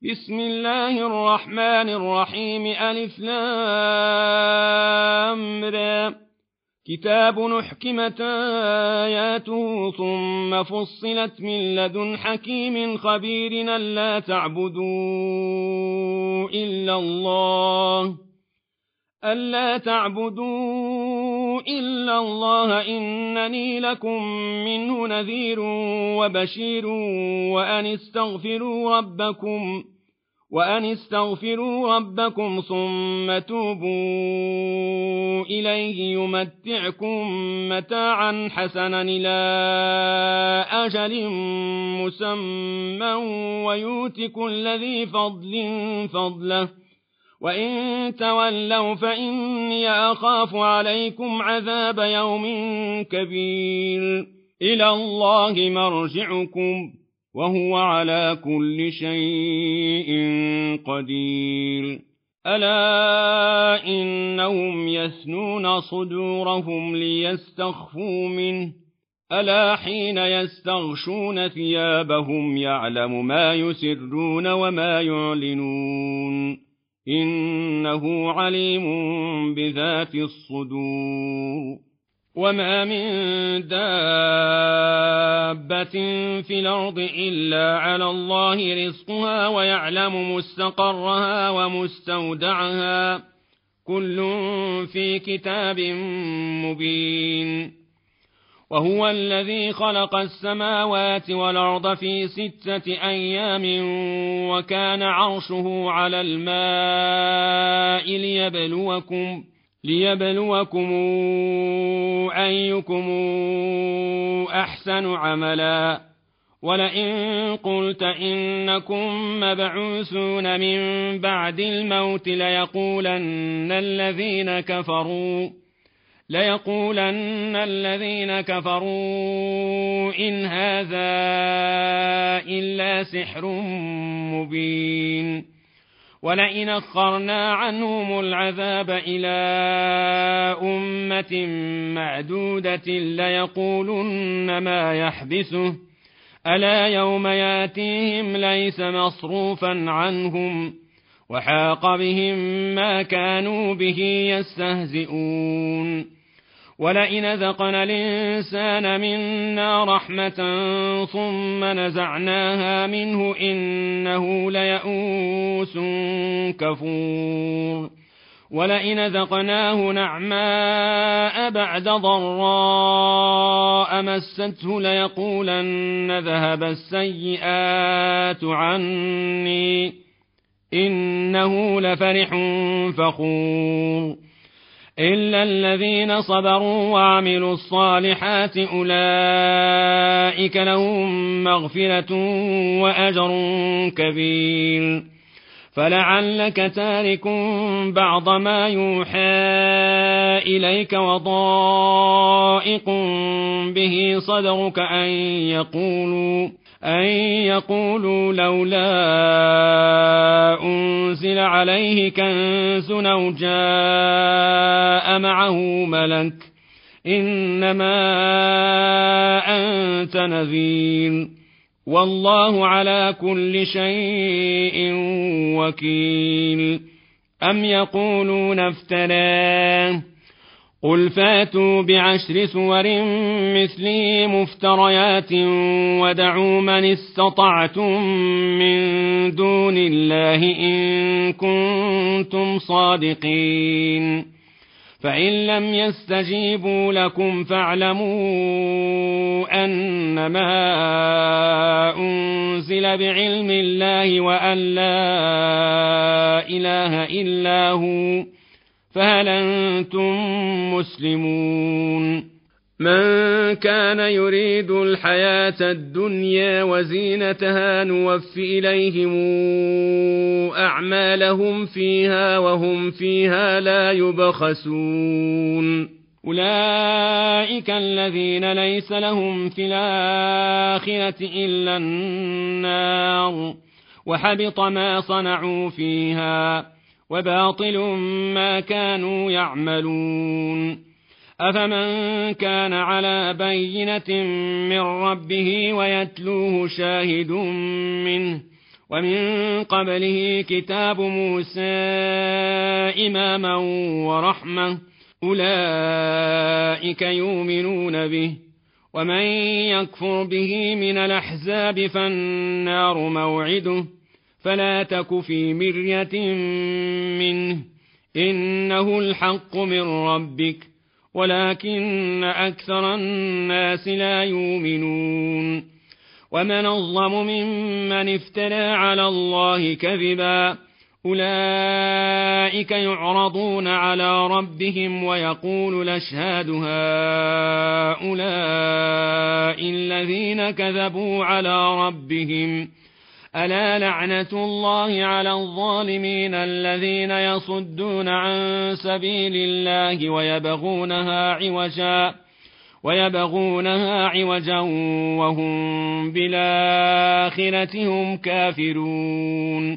بسم الله الرحمن الرحيم ألف لام را كتاب أحكمت آياته ثم فصلت من لدن حكيم خبير ألا تعبدوا إلا الله إنني لكم منه نذير وبشير وأن استغفروا ربكم ثم توبوا إليه يمتعكم متاعا حسنا إلى أجل مسمى ويؤت كل ذي فضل فضله وإن تولوا فإني أخاف عليكم عذاب يوم كبير إلى الله مرجعكم وهو على كل شيء قدير ألا إنهم يثنون صدورهم ليستخفوا منه ألا حين يستغشون ثيابهم يعلم ما يسرون وما يعلنون إنه عليم بذات الصدور وما من دابة في الأرض إلا على الله رزقها ويعلم مستقرها ومستودعها كل في كتاب مبين وهو الذي خلق السماوات والأرض في 6 أيام وكان عرشه على الماء ليبلوكم أيكم أحسن عملا ولئن قلت إنكم مبعوثون من بعد الموت ليقولن الذين كفروا إن هذا إلا سحر مبين ولئن أخرنا عنهم العذاب إلى أمة معدودة ليقولن ما يحبسه ألا يوم ياتيهم ليس مصروفا عنهم وحاق بهم ما كانوا به يستهزئون ولئن ذقنا الإنسان منا رحمة ثم نزعناها منه إنه ليئوس كفور ولئن ذقناه نعماء بعد ضراء مسته ليقولن ذهب السيئات عني إنه لفرح فخور إلا الذين صبروا وعملوا الصالحات أولئك لهم مغفرة وأجر كبير فلعلك تارك بعض ما يوحى إليك وضائق به صدرك أن يقولوا لولا أنزل عليه كنز أو جاء معه ملك إنما أنت نذير والله على كل شيء وكيل أم يقولون افتراه قل فاتوا ب10 سور مثله مفتريات ودعوا من استطعتم من دون الله إن كنتم صادقين فإن لم يستجيبوا لكم فاعلموا أنما أنزل بعلم الله وأن لا إله إلا هو فهل أنتم مسلمون من كان يريد الحياة الدنيا وزينتها نوفي إليهم أعمالهم فيها وهم فيها لا يبخسون أولئك الذين ليس لهم في الآخرة إلا النار وحبط ما صنعوا فيها وباطل ما كانوا يعملون أفمن كان على بينة من ربه ويتلوه شاهد منه ومن قبله كتاب موسى إماما ورحمة أولئك يؤمنون به ومن يكفر به من الأحزاب فالنار موعده فلا تك في مرية منه إنه الحق من ربك ولكن أكثر الناس لا يؤمنون ومن أظلم ممن افترى على الله كذبا أولئك يعرضون على ربهم ويقول الأشهاد هؤلاء الذين كذبوا على ربهم ألا لعنة الله على الظالمين الذين يصدون عن سبيل الله ويبغونها عوجا وهم بالآخرة هم كافرون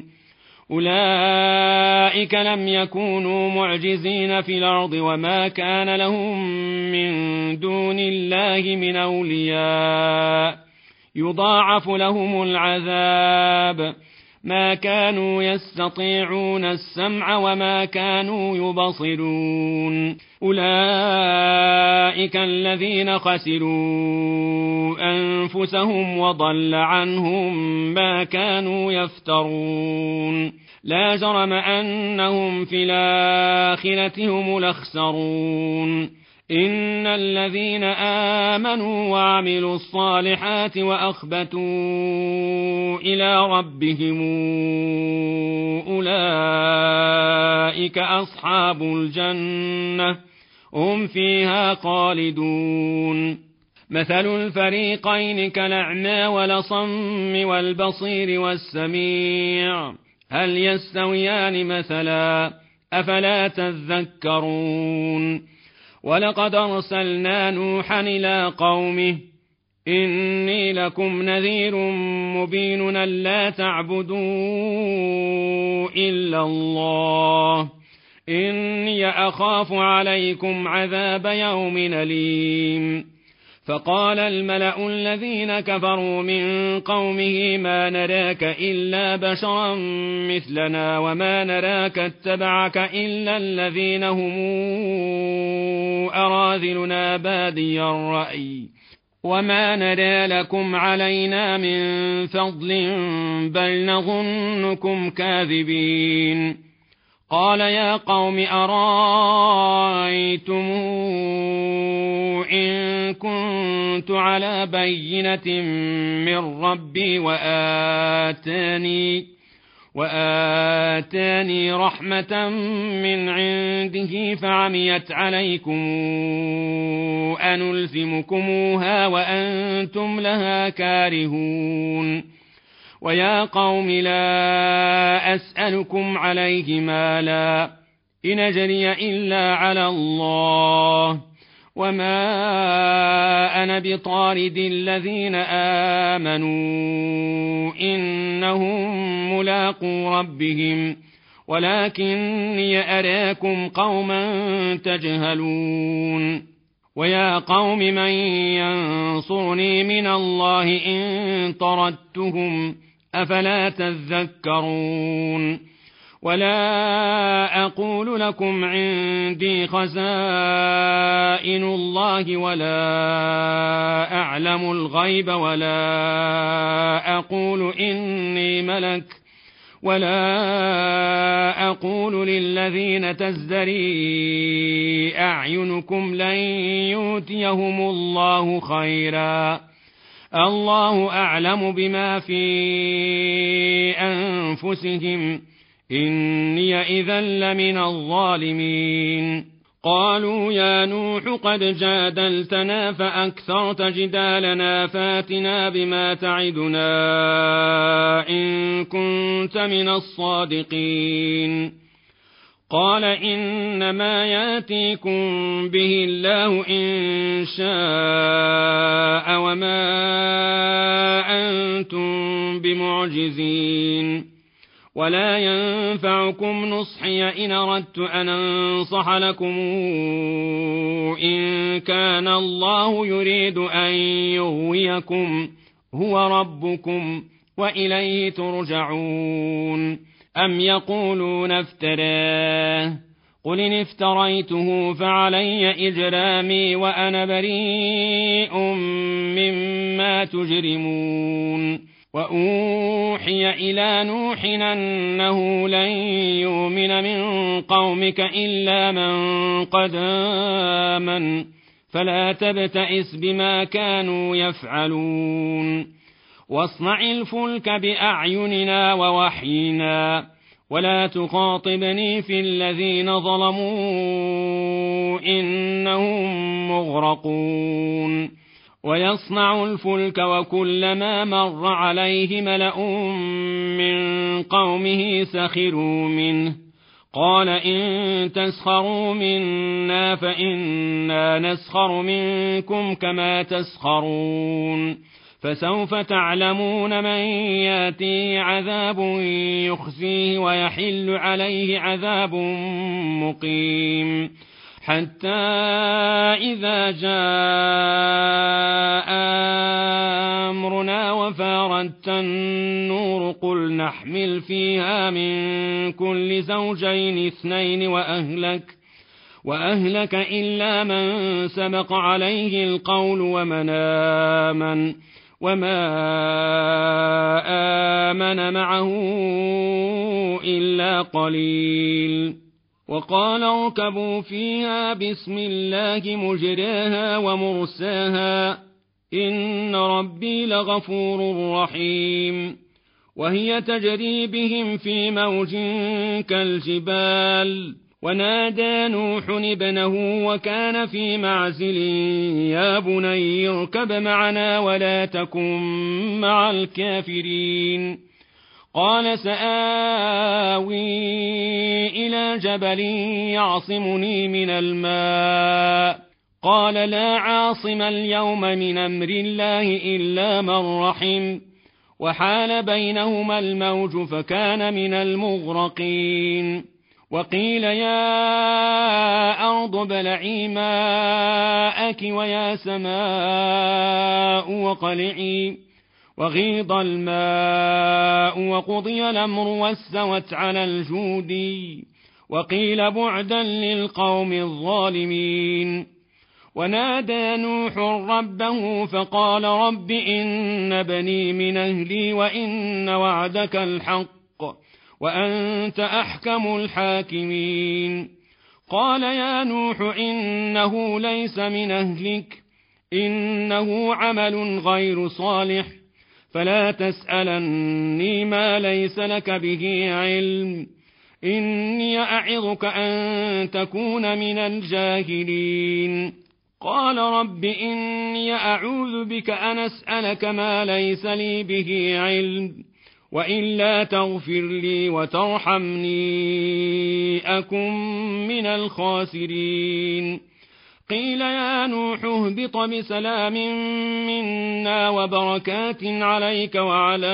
أولئك لم يكونوا معجزين في الأرض وما كان لهم من دون الله من أولياء يضاعف لهم العذاب ما كانوا يستطيعون السمع وما كانوا يبصرون أولئك الذين خسروا أنفسهم وضل عنهم ما كانوا يفترون لا جرم أنهم في الآخرة هم الأخسرون إن الذين آمنوا وعملوا الصالحات وأخبتوا إلى ربهم أولئك أصحاب الجنة هم فيها خالدون مثل الفريقين كالأعمى والأصم والبصير والسميع هل يستويان مثلا أفلا تذكرون ولقد أرسلنا نوحا إلى قومه إني لكم نذير مبين ألا تعبدوا إلا الله إني أخاف عليكم عذاب يوم أليم فقال الملأ الذين كفروا من قومه ما نراك إلا بشرا مثلنا وما نراك اتبعك إلا الذين هم أراذلنا بادي الرأي وما نرى لكم علينا من فضل بل نظنكم كاذبين قال يا قوم أرأيتم إن كنت على بينة من ربي وآتاني رحمة من عنده فعميت عليكم أنلزمكموها وأنتم لها كارهون ويا قوم لا أسألكم عليه مالا إن أجري إلا على الله وما أنا بطارد الذين آمنوا إنهم ملاقو ربهم ولكني أراكم قوما تجهلون ويا قوم من ينصرني من الله إن طردتهم أفلا تذكرون ولا أقول لكم عندي خزائن الله ولا أعلم الغيب ولا أقول إني ملك ولا أقول للذين تزدري أعينكم لن يؤتيهم الله خيرا الله أعلم بما في أنفسهم إني إذا لمن الظالمين قالوا يا نوح قد جادلتنا فأكثرت جدالنا فاتنا بما تعدنا إن كنت من الصادقين قال إنما ياتيكم به الله إن شاء وما أنتم بمعجزين ولا ينفعكم نصحي إن أردت أن أنصح لكم إن كان الله يريد أن يغويكم هو ربكم وإليه ترجعون. أم يقولون افتراه قل إن افتريته فعلي إجرامي وأنا بريء مما تجرمون. وأوحي إلى نوح أنه لن يؤمن من قومك إلا من قد آمن فلا تبتئس بما كانوا يفعلون. واصنع الفلك بأعيننا ووحينا ولا تخاطبني في الذين ظلموا إنهم مغرقون. ويصنع الفلك وكلما مر عليه ملأ من قومه سخروا منه قال إن تسخروا منا فإنا نسخر منكم كما تسخرون. فسوف تعلمون من ياتيه عذاب يخزيه ويحل عليه عذاب مقيم. حتى إذا جاء أمرنا وفارت النور قل نحمل فيها من كل زوجين اثنين وأهلك إلا من سبق عليه القول وما آمن معه إلا قليل. وقال اركبوا فيها بسم الله مجراها ومرساها إن ربي لغفور رحيم. وهي تجري بهم في موج كالجبال ونادى نوح ابنه وكان في معزل يا بني اركب معنا ولا تكن مع الكافرين. قال سآوي إلى جبل يعصمني من الماء قال لا عاصم اليوم من أمر الله إلا من رحم وحال بينهما الموج فكان من المغرقين. وقيل يا أرض ابلعي ماءك ويا سماء وقلعي وغيض الماء وقضي الأمر واستوت على الجودي وقيل بعدا للقوم الظالمين. ونادى نوح ربه فقال رب إن بني من أهلي وإن وعدك الحق وأنت أحكم الحاكمين. قال يا نوح إنه ليس من أهلك إنه عمل غير صالح فلا تسألني ما ليس لك به علم إني أعظك أن تكون من الجاهلين. قال رب إني أعوذ بك أن أسألك ما ليس لي به علم وإلا تغفر لي وترحمني أكن من الخاسرين. قيل يا نوح اهبط بسلام منا وبركات عليك وعلى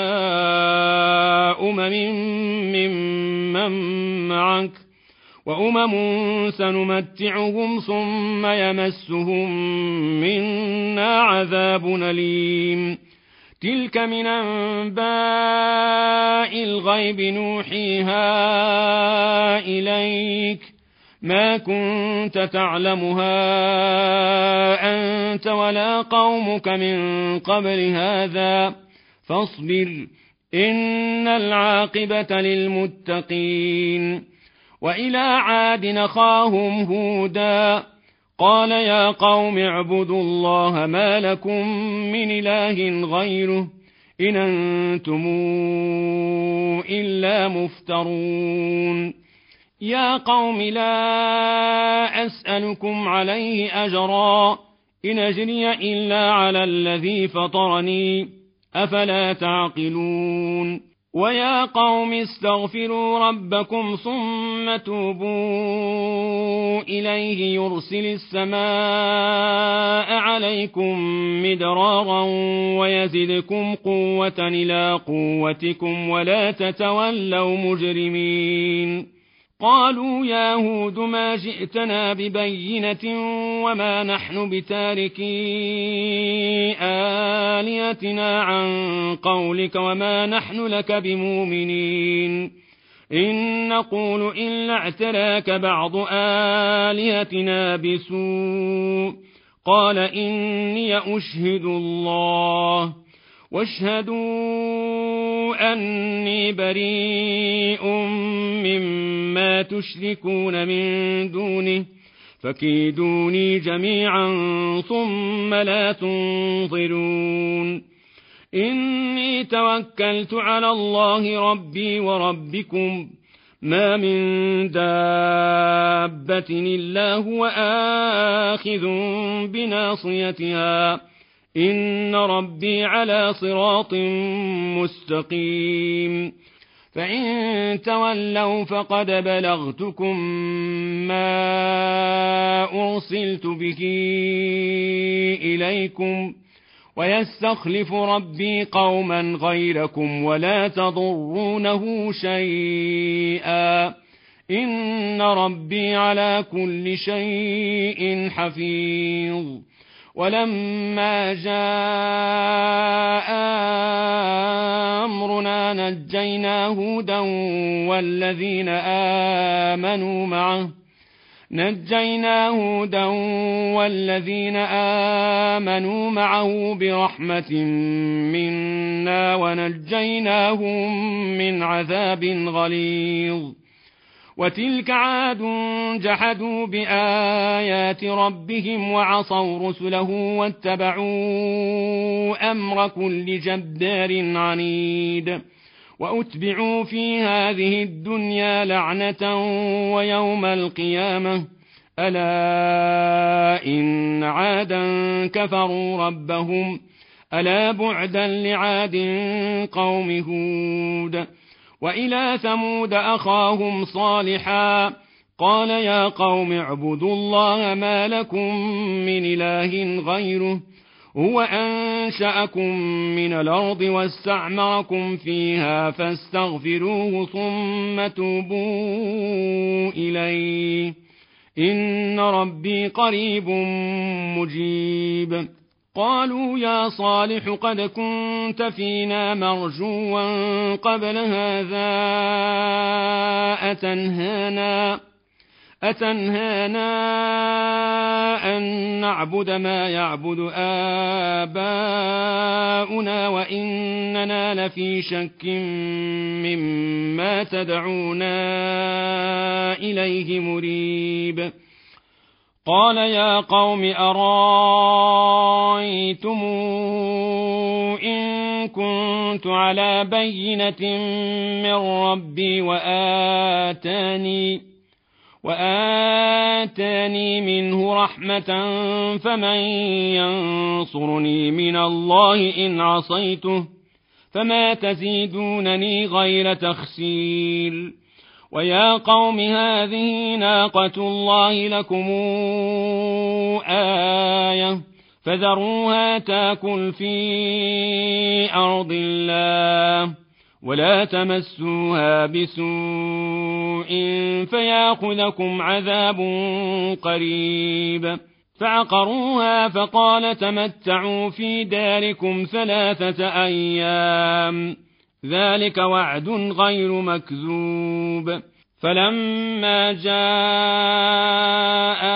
ممن معك وأمم سنمتعهم ثم يمسهم منا عذاب أليم. تلك من أنباء الغيب نوحيها إليك ما كنت تعلمها أنت ولا قومك من قبل هذا فاصبر إن العاقبة للمتقين. وإلى عاد أخاهم هودا قال يا قوم اعبدوا الله ما لكم من إله غيره إن أنتم إلا مفترون. يا قوم لا أسألكم عليه أجرا إن أجري إلا على الذي فطرني أفلا تعقلون. ويا قوم استغفروا ربكم ثم توبوا إليه يرسل السماء عليكم مدرارا ويزدكم قوة إلى قوتكم ولا تتولوا مجرمين. قالوا يا هود ما جئتنا ببينة وما نحن بتاركي آلهتنا عن قولك وما نحن لك بمؤمنين إن نقول إلا اعتراك بعض آلهتنا بسوء قال إني أشهد الله واشهدوا أني بريء مما تشركون من دونه فكيدوني جميعا ثم لا تنظرون إني توكلت على الله ربي وربكم ما من دابة إلا هو آخذ بناصيتها إن ربي على صراط مستقيم فإن تولوا فقد بلغتكم ما أرسلت به إليكم ويستخلف ربي قوما غيركم ولا تضرونه شيئا إن ربي على كل شيء حفيظ ولما جاء أمرنا نجينا هودا والذين آمنوا معه برحمة منا ونجيناهم من عذاب غليظ وتلك عاد جحدوا بآيات ربهم وعصوا رسله واتبعوا أمر كل جبار عنيد وأتبعوا في هذه الدنيا لعنة ويوم القيامة ألا إن عادا كفروا ربهم ألا بعدا لعاد قوم هود وإلى ثمود أخاهم صالحا قال يا قوم اعبدوا الله ما لكم من إله غيره هو أنشأكم من الأرض واستعمركم فيها فاستغفروه ثم توبوا إليه إن ربي قريب مجيب قالوا يا صالح قد كنت فينا مرجوا قبل هذا أتنهانا أن نعبد ما يعبد آباؤنا وإننا لفي شك مما تدعونا إليه مريب قال يا قوم أرأيتم إن كنت على بينة من ربي وآتاني منه رحمة فمن ينصرني من الله إن عصيته فما تزيدونني غير تخسير ويا قوم هذه ناقة الله لكم آية فذروها تاكل في أرض الله ولا تمسوها بسوء فيأخذكم عذاب قريب فعقروها فقال تمتعوا في داركم 3 أيام ذلك وعد غير مكذوب فلما جاء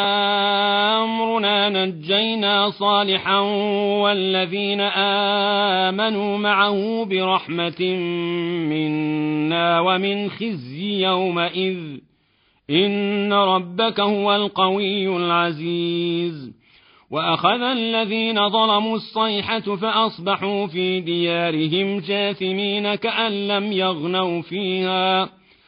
أمرنا نجينا صالحا والذين آمنوا معه برحمة منا ومن خزي يومئذ إن ربك هو القوي العزيز وأخذ الذين ظلموا الصيحة فأصبحوا في ديارهم جاثمين كأن لم يغنوا فيها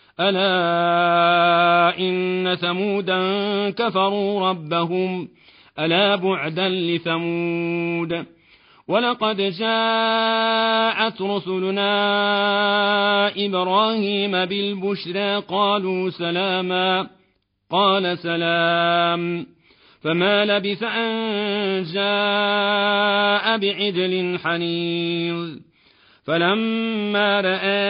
ألا إن ثمودا كفروا ربهم ألا بعدا لثمود ولقد جاءت رسلنا إبراهيم بالبشرى قالوا سلاما قال سلام فما لبث أن جاء بعجل حنيظ فلما رأى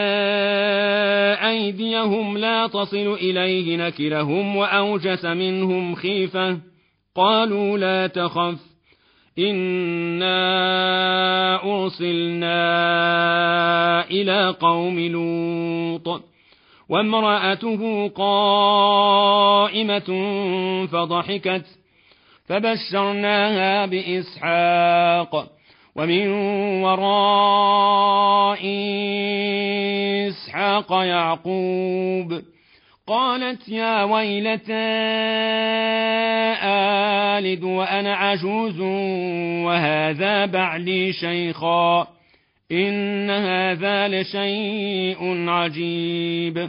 أيديهم لا تصل إليه نكرهم وأوجس منهم خيفة قالوا لا تخف إنا أرسلنا إلى قوم لوط وامرأته قائمة فضحكت فبشرناها بإسحاق ومن وراء إسحاق يعقوب قالت يا ويلتى آلد وأنا عجوز وهذا بعلي شيخا إن هذا لشيء عجيب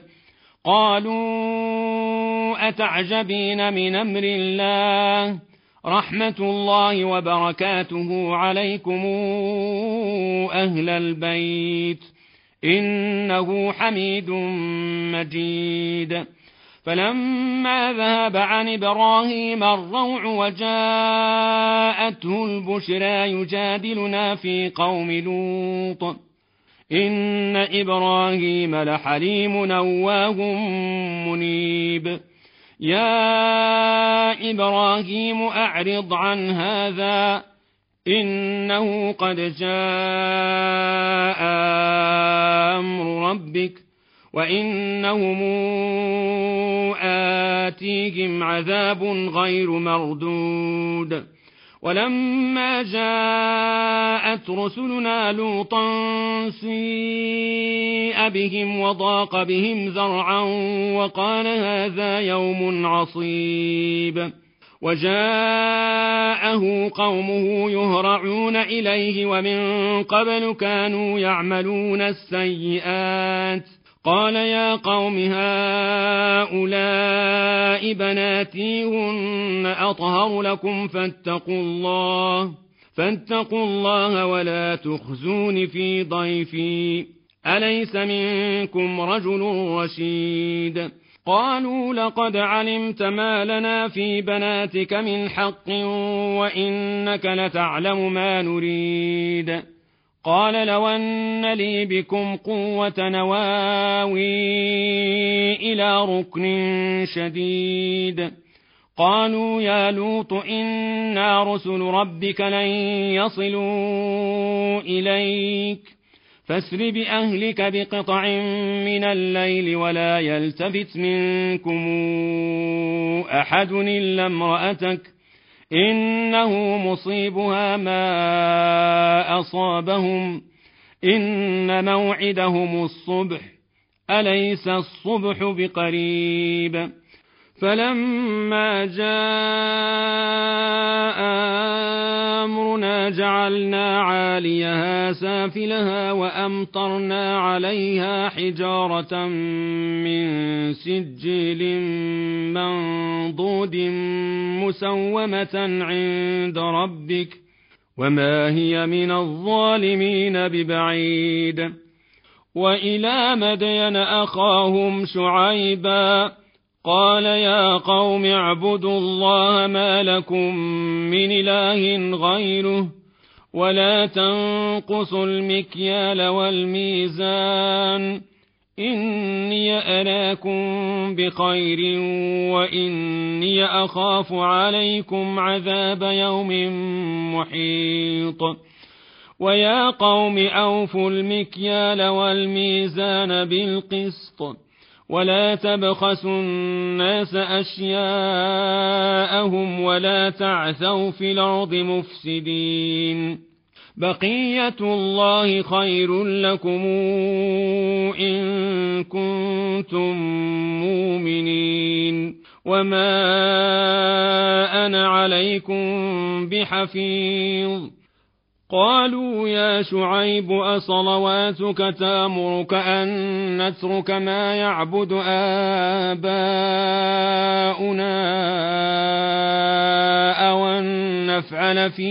قالوا أتعجبين من أمر الله رحمة الله وبركاته عليكم أهل البيت إنه حميد مجيد فلما ذهب عن إبراهيم الروع وجاءته البشرى يجادلنا في قوم لوط إن إبراهيم لحليم أواه منيب يا إبراهيم أعرض عن هذا إنه قد جاء أمر ربك وإنهم آتيهم عذاب غير مردود ولما جاءت رسلنا لوطا سيء بهم وضاق بهم ذرعا وقال هذا يوم عصيب وجاءه قومه يهرعون إليه ومن قبل كانوا يعملون السيئات قال يا قوم هؤلاء بناتي هن أطهر لكم فاتقوا الله ولا تخزون في ضيفي أليس منكم رجل رشيد قالوا لقد علمت ما لنا في بناتك من حق وإنك لتعلم ما نريد قال لو أن لي بكم قوة نواوي إلى ركن شديد قالوا يا لوط إنا رسل ربك لن يصلوا إليك فاسر بأهلك بقطع من الليل ولا يلتفت منكم أحد إلا امرأتك إنه مصيبها ما أصابهم إن موعدهم الصبح أليس الصبح بقريب فلما جاء أمرنا جعلنا عاليها سافلها وأمطرنا عليها حجارة من سجيل منضود مسومة عند ربك وما هي من الظالمين ببعيد وإلى مدين أخاهم شعيبا قال يا قوم اعبدوا الله ما لكم من إله غيره ولا تنقصوا المكيال والميزان إني أراكم بخير وإني أخاف عليكم عذاب يوم محيط ويا قوم أوفوا المكيال والميزان بالقسط ولا تبخسوا الناس أشياءهم ولا تعثوا في الأرض مفسدين بقية الله خير لكم إن كنتم مؤمنين وما أنا عليكم بحفيظ قالوا يا شعيب أصلواتك تأمرك أن نترك ما يعبد آباؤنا أو أن نفعل في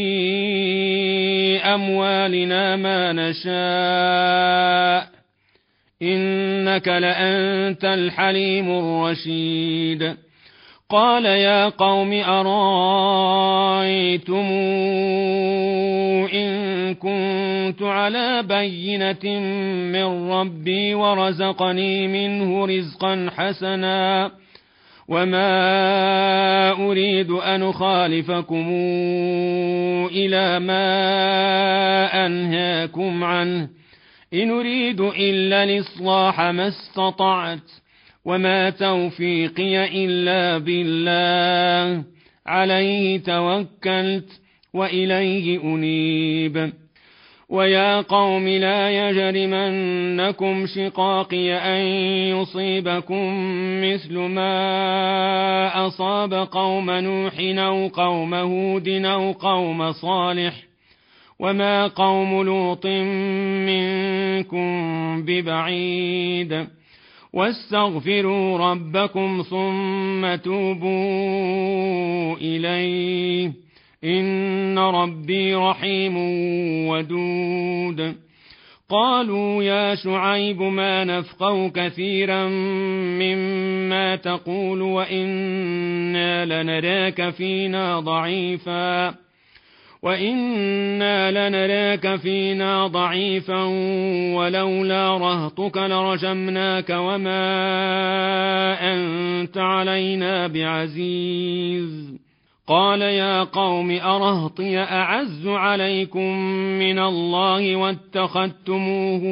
أموالنا ما نشاء إنك لأنت الحليم الرشيد قال يا قوم أرأيتم إن كنت على بينة من ربي ورزقني منه رزقا حسنا وما أريد أن أخالفكم إلى ما أنهاكم عنه إن أريد إلا الإصلاح ما استطعت وما توفيقي إلا بالله عليه توكلت وإليه أنيب ويا قوم لا يجرمنكم شقاقي أن يصيبكم مثل ما أصاب قوم نوح أو قوم هود أو قوم صالح وما قوم لوط منكم ببعيد واستغفروا ربكم ثم توبوا إليه إن ربي رحيم ودود قالوا يا شعيب ما نفقه كثيرا مما تقول وإنا لنراك فينا ضعيفا ولولا رهطك لرجمناك وما أنت علينا بعزيز قال يا قوم أرهطي أعز عليكم من الله واتخذتموه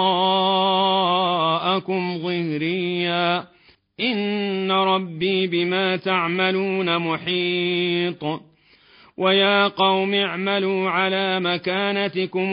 وراءكم ظهريا إن ربي بما تعملون محيط ويا قوم اعملوا على مكانتكم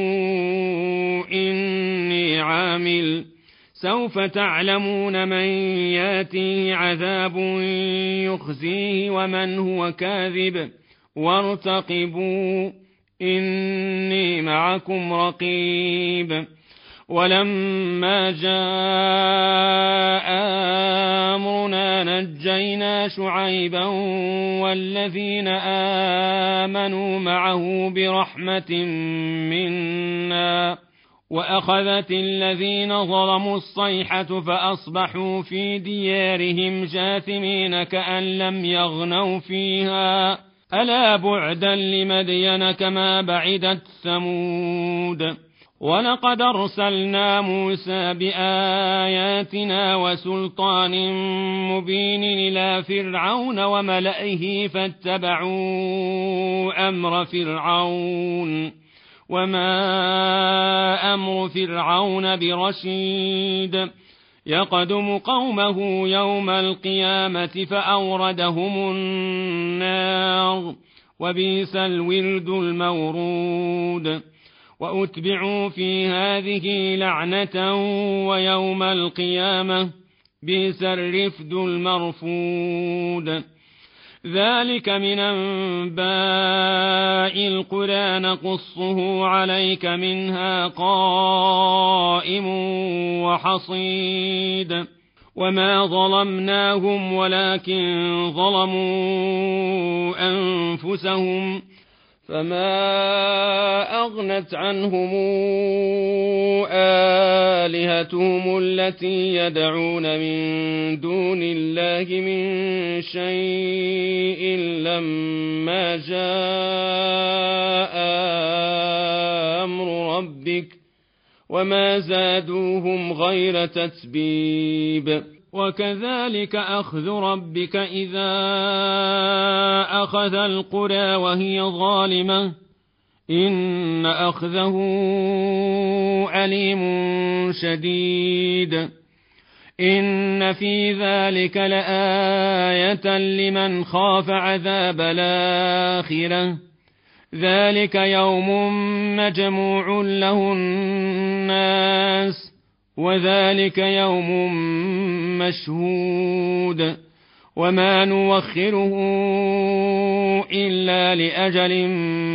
إني عامل سوف تعلمون من ياتيه عذاب يخزيه ومن هو كاذب وارتقبوا إني معكم رقيب ولما جاء أمرنا نجينا شعيبا والذين آمنوا معه برحمة منا وأخذت الذين ظلموا الصيحة فأصبحوا في ديارهم جاثمين كأن لم يغنوا فيها ألا بعدا لمدين كما بعدت ثمود ولقد أرسلنا موسى بآياتنا وسلطان مبين إلى فرعون وملئه فاتبعوا أمر فرعون وما أمر فرعون برشيد يقدم قومه يوم القيامة فأوردهم النار وبئس الورد المورود وأتبعوا في هذه لعنة ويوم القيامة بئس الرفد المرفود ذلك من أنباء القرى نقصه عليك منها قائم وحصيد وما ظلمناهم ولكن ظلموا أنفسهم فما أغنت عنهم آلهتهم التي يدعون من دون الله من شيء لما جاء أمر ربك وما زادوهم غير تتبيب وكذلك أخذ ربك إذا أخذ القرى وهي ظالمة إن أخذه أليم شديد إن في ذلك لآية لمن خاف عذاب الآخرة ذلك يوم مجموع له الناس وذلك يوم مشهود وما نوخره إلا لأجل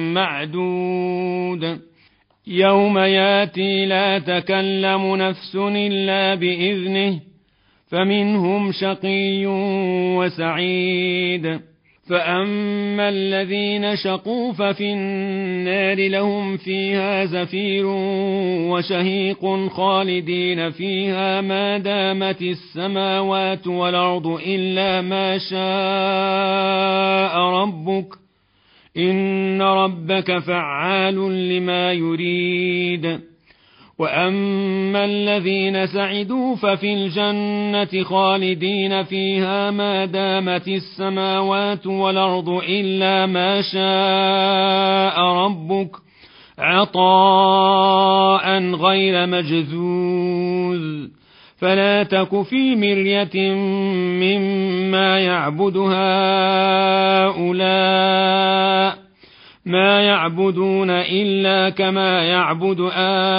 معدود يوم ياتي لا تكلم نفس إلا بإذنه فمنهم شقي وسعيد فأما الذين شقوا ففي النار لهم فيها زفير وشهيق خالدين فيها ما دامت السماوات والأرض إلا ما شاء ربك إن ربك فعال لما يريد. وأما الذين سعدوا ففي الجنة خالدين فيها ما دامت السماوات والأرض إلا ما شاء ربك عطاء غير مجذوذ. فلا تك في مرية مما يعبد هؤلاء، ما يعبدون إلا كما يعبد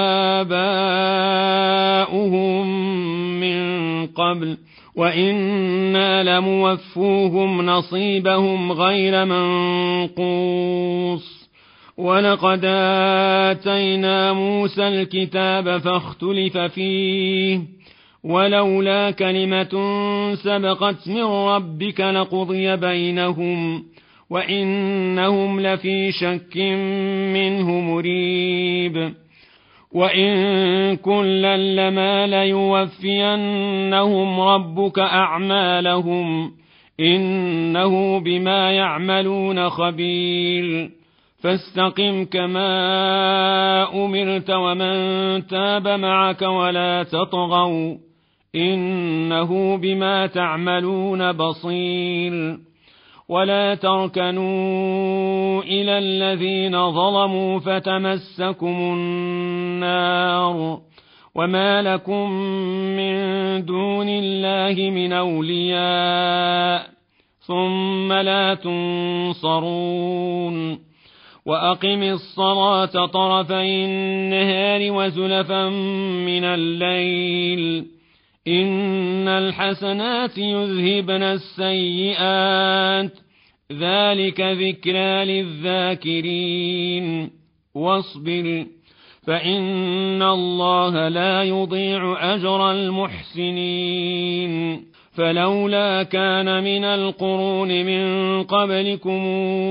آباؤهم من قبل، وإنا لموفوهم نصيبهم غير منقوص. ولقد آتينا موسى الكتاب فاختلف فيه، ولولا كلمة سبقت من ربك لقضي بينهم، وإنهم لفي شك منه مريب. وإن كلا لما ليوفينهم ربك أعمالهم، إنه بما يعملون خبير. فاستقم كما أمرت ومن تاب معك ولا تطغوا، إنه بما تعملون بصير. ولا تركنوا إلى الذين ظلموا فتمسكم النار وما لكم من دون الله من أولياء ثم لا تنصرون. وأقم الصلاة طرفي النهار وزلفا من الليل، إن الحسنات يذهبن السيئات، ذلك ذكرى للذاكرين. واصبر فإن الله لا يضيع أجر المحسنين. فلولا كان من القرون من قبلكم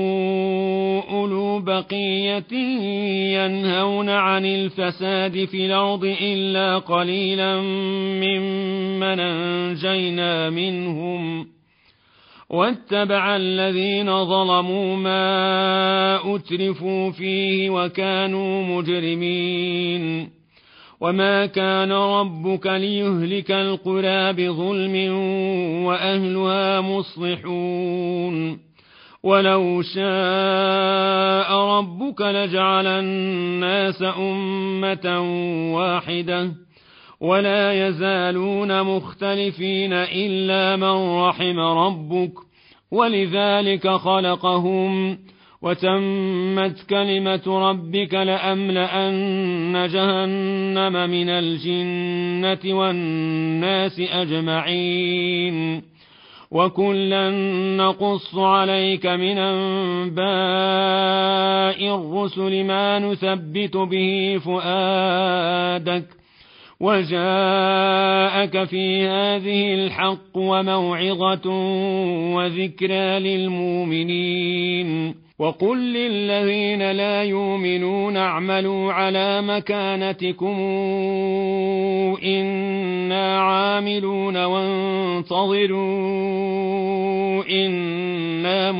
أولو بقية ينهون عن الفساد في الأرض إلا قليلا ممن أنجينا منهم، واتبع الذين ظلموا ما أترفوا فيه وكانوا مجرمين. وما كان ربك ليهلك القرى بظلم وأهلها مصلحون. ولو شاء ربك لجعل الناس أمة واحدة ولا يزالون مختلفين إلا من رحم ربك، ولذلك خلقهم. وتمت كلمة ربك لأملأن جهنم من الجنة والناس أجمعين. وكلا نقص عليك من أنباء الرسل ما نثبت به فؤادك، وجاءك في هذه الحق وموعظة وذكرى للمؤمنين. وقل للذين لا يؤمنون اعملوا على مكانتكم إنا عاملون وانتظروا إنا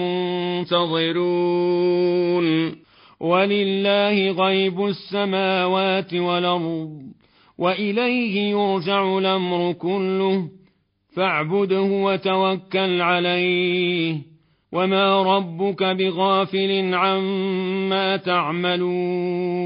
منتظرون. ولله غيب السماوات والأرض وإليه يرجع الأمر كله، فاعبده وتوكل عليه، وما ربك بغافل عما تعملون.